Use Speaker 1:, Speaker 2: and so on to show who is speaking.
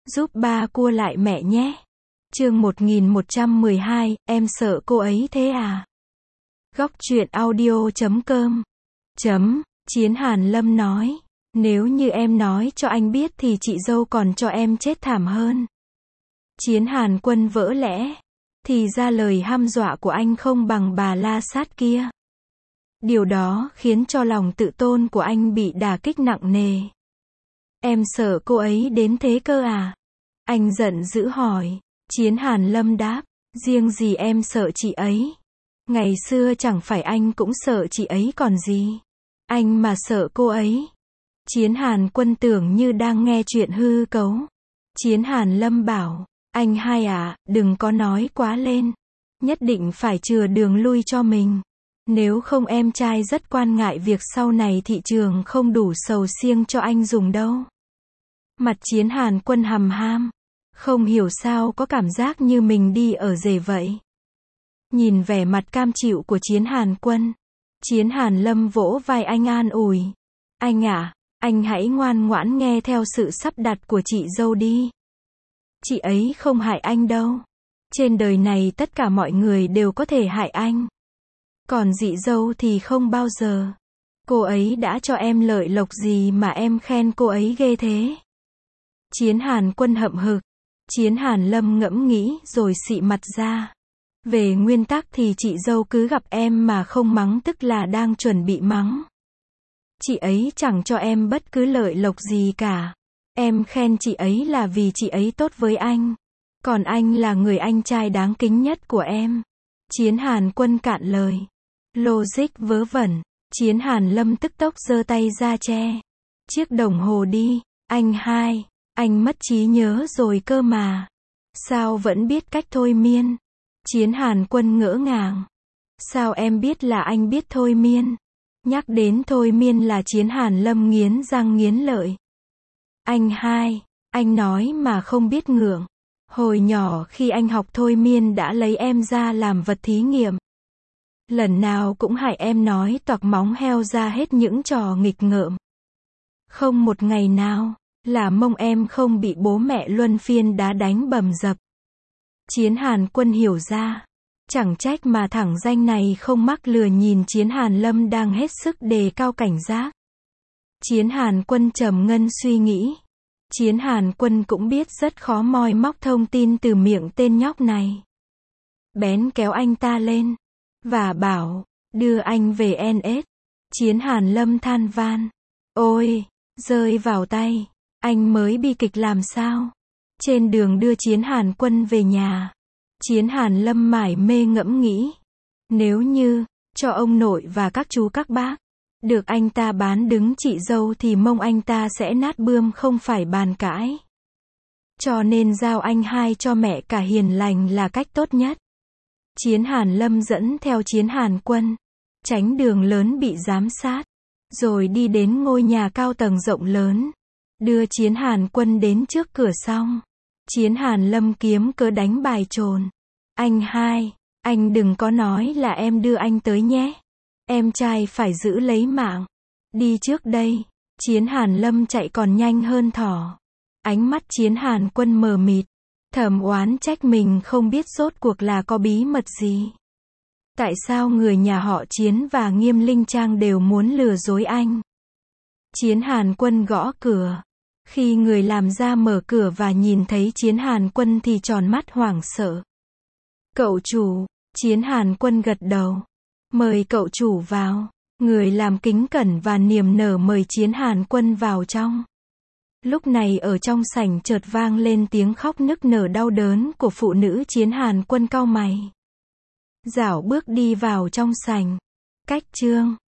Speaker 1: Giúp ba cua lại mẹ nhé. Chương 1112, em sợ cô ấy thế à? Góc truyện audio.com. Chiến Hàn Lâm nói, nếu như em nói cho anh biết thì chị dâu còn cho em chết thảm hơn. Chiến Hàn Quân vỡ lẽ, thì ra lời hăm dọa của anh không bằng bà La Sát kia. Điều đó khiến cho lòng tự tôn của anh bị đả kích nặng nề. Em sợ cô ấy đến thế cơ à? Anh giận dữ hỏi. Chiến Hàn Lâm đáp, riêng gì em sợ chị ấy. Ngày xưa chẳng phải anh cũng sợ chị ấy còn gì. Anh mà sợ cô ấy. Chiến Hàn Quân tưởng như đang nghe chuyện hư cấu. Chiến Hàn Lâm bảo, anh hai à, đừng có nói quá lên. Nhất định phải chừa đường lui cho mình. Nếu không em trai rất quan ngại việc sau này thị trường không đủ sầu riêng cho anh dùng đâu. Mặt Chiến Hàn Quân hầm ham. Không hiểu sao có cảm giác như mình đi ở rể vậy. Nhìn vẻ mặt cam chịu của Chiến Hàn Quân, Chiến Hàn Lâm vỗ vai anh an ủi. Anh à, anh hãy ngoan ngoãn nghe theo sự sắp đặt của chị dâu đi. Chị ấy không hại anh đâu. Trên đời này tất cả mọi người đều có thể hại anh. Còn chị dâu thì không bao giờ. Cô ấy đã cho em lợi lộc gì mà em khen cô ấy ghê thế? Chiến Hàn Quân hậm hực. Chiến Hàn Lâm ngẫm nghĩ rồi xị mặt ra. Về nguyên tắc thì chị dâu cứ gặp em mà không mắng tức là đang chuẩn bị mắng. Chị ấy chẳng cho em bất cứ lợi lộc gì cả. Em khen chị ấy là vì chị ấy tốt với anh. Còn anh là người anh trai đáng kính nhất của em. Chiến Hàn Quân cạn lời. Logic vớ vẩn. Chiến Hàn Lâm tức tốc giơ tay ra che chiếc đồng hồ đi. Anh hai, anh mất trí nhớ rồi cơ mà. Sao vẫn biết cách thôi miên? Chiến Hàn Quân ngỡ ngàng. Sao em biết là anh biết thôi miên? Nhắc đến thôi miên là Chiến Hàn Lâm nghiến răng nghiến lợi. Anh hai, anh nói mà không biết ngượng. Hồi nhỏ khi anh học thôi miên đã lấy em ra làm vật thí nghiệm. Lần nào cũng hại em nói toạc móng heo ra hết những trò nghịch ngợm. Không một ngày nào là mông em không bị bố mẹ luân phiên đá đánh bầm dập. Chiến Hàn Quân hiểu ra. Chẳng trách mà thẳng danh này không mắc lừa nhìn Chiến Hàn Lâm đang hết sức đề cao cảnh giác. Chiến Hàn Quân trầm ngâm suy nghĩ. Chiến Hàn Quân cũng biết rất khó moi móc thông tin từ miệng tên nhóc này. Bén kéo anh ta lên. Và bảo, đưa anh về NS. Chiến Hàn Lâm than van. Ôi, rơi vào tay. Anh mới bi kịch làm sao? Trên đường đưa Chiến Hàn Quân về nhà, Chiến Hàn Lâm mải mê ngẫm nghĩ. Nếu như, cho ông nội và các chú các bác, được anh ta bán đứng chị dâu thì mông anh ta sẽ nát bươm không phải bàn cãi. Cho nên giao anh hai cho mẹ cả hiền lành là cách tốt nhất. Chiến Hàn Lâm dẫn theo Chiến Hàn Quân, tránh đường lớn bị giám sát, rồi đi đến ngôi nhà cao tầng rộng lớn. Đưa Chiến Hàn Quân đến trước cửa xong, Chiến Hàn Lâm kiếm cớ đánh bài trồn. Anh hai, anh đừng có nói là em đưa anh tới nhé. Em trai phải giữ lấy mạng. Đi trước đây. Chiến Hàn Lâm chạy còn nhanh hơn thỏ. Ánh mắt Chiến Hàn Quân mờ mịt, thầm oán trách mình không biết rốt cuộc là có bí mật gì. Tại sao người nhà họ Chiến và Nghiêm Linh Trang đều muốn lừa dối anh? Chiến Hàn Quân gõ cửa. Khi người làm ra mở cửa và nhìn thấy Chiến Hàn Quân thì tròn mắt hoảng sợ. Cậu chủ. Chiến Hàn Quân gật đầu. Mời cậu chủ vào. Người làm kính cẩn và niềm nở mời Chiến Hàn Quân vào trong. Lúc này ở trong sảnh chợt vang lên tiếng khóc nức nở đau đớn của phụ nữ. Chiến Hàn Quân cau mày, rảo bước đi vào trong sảnh. Cách chương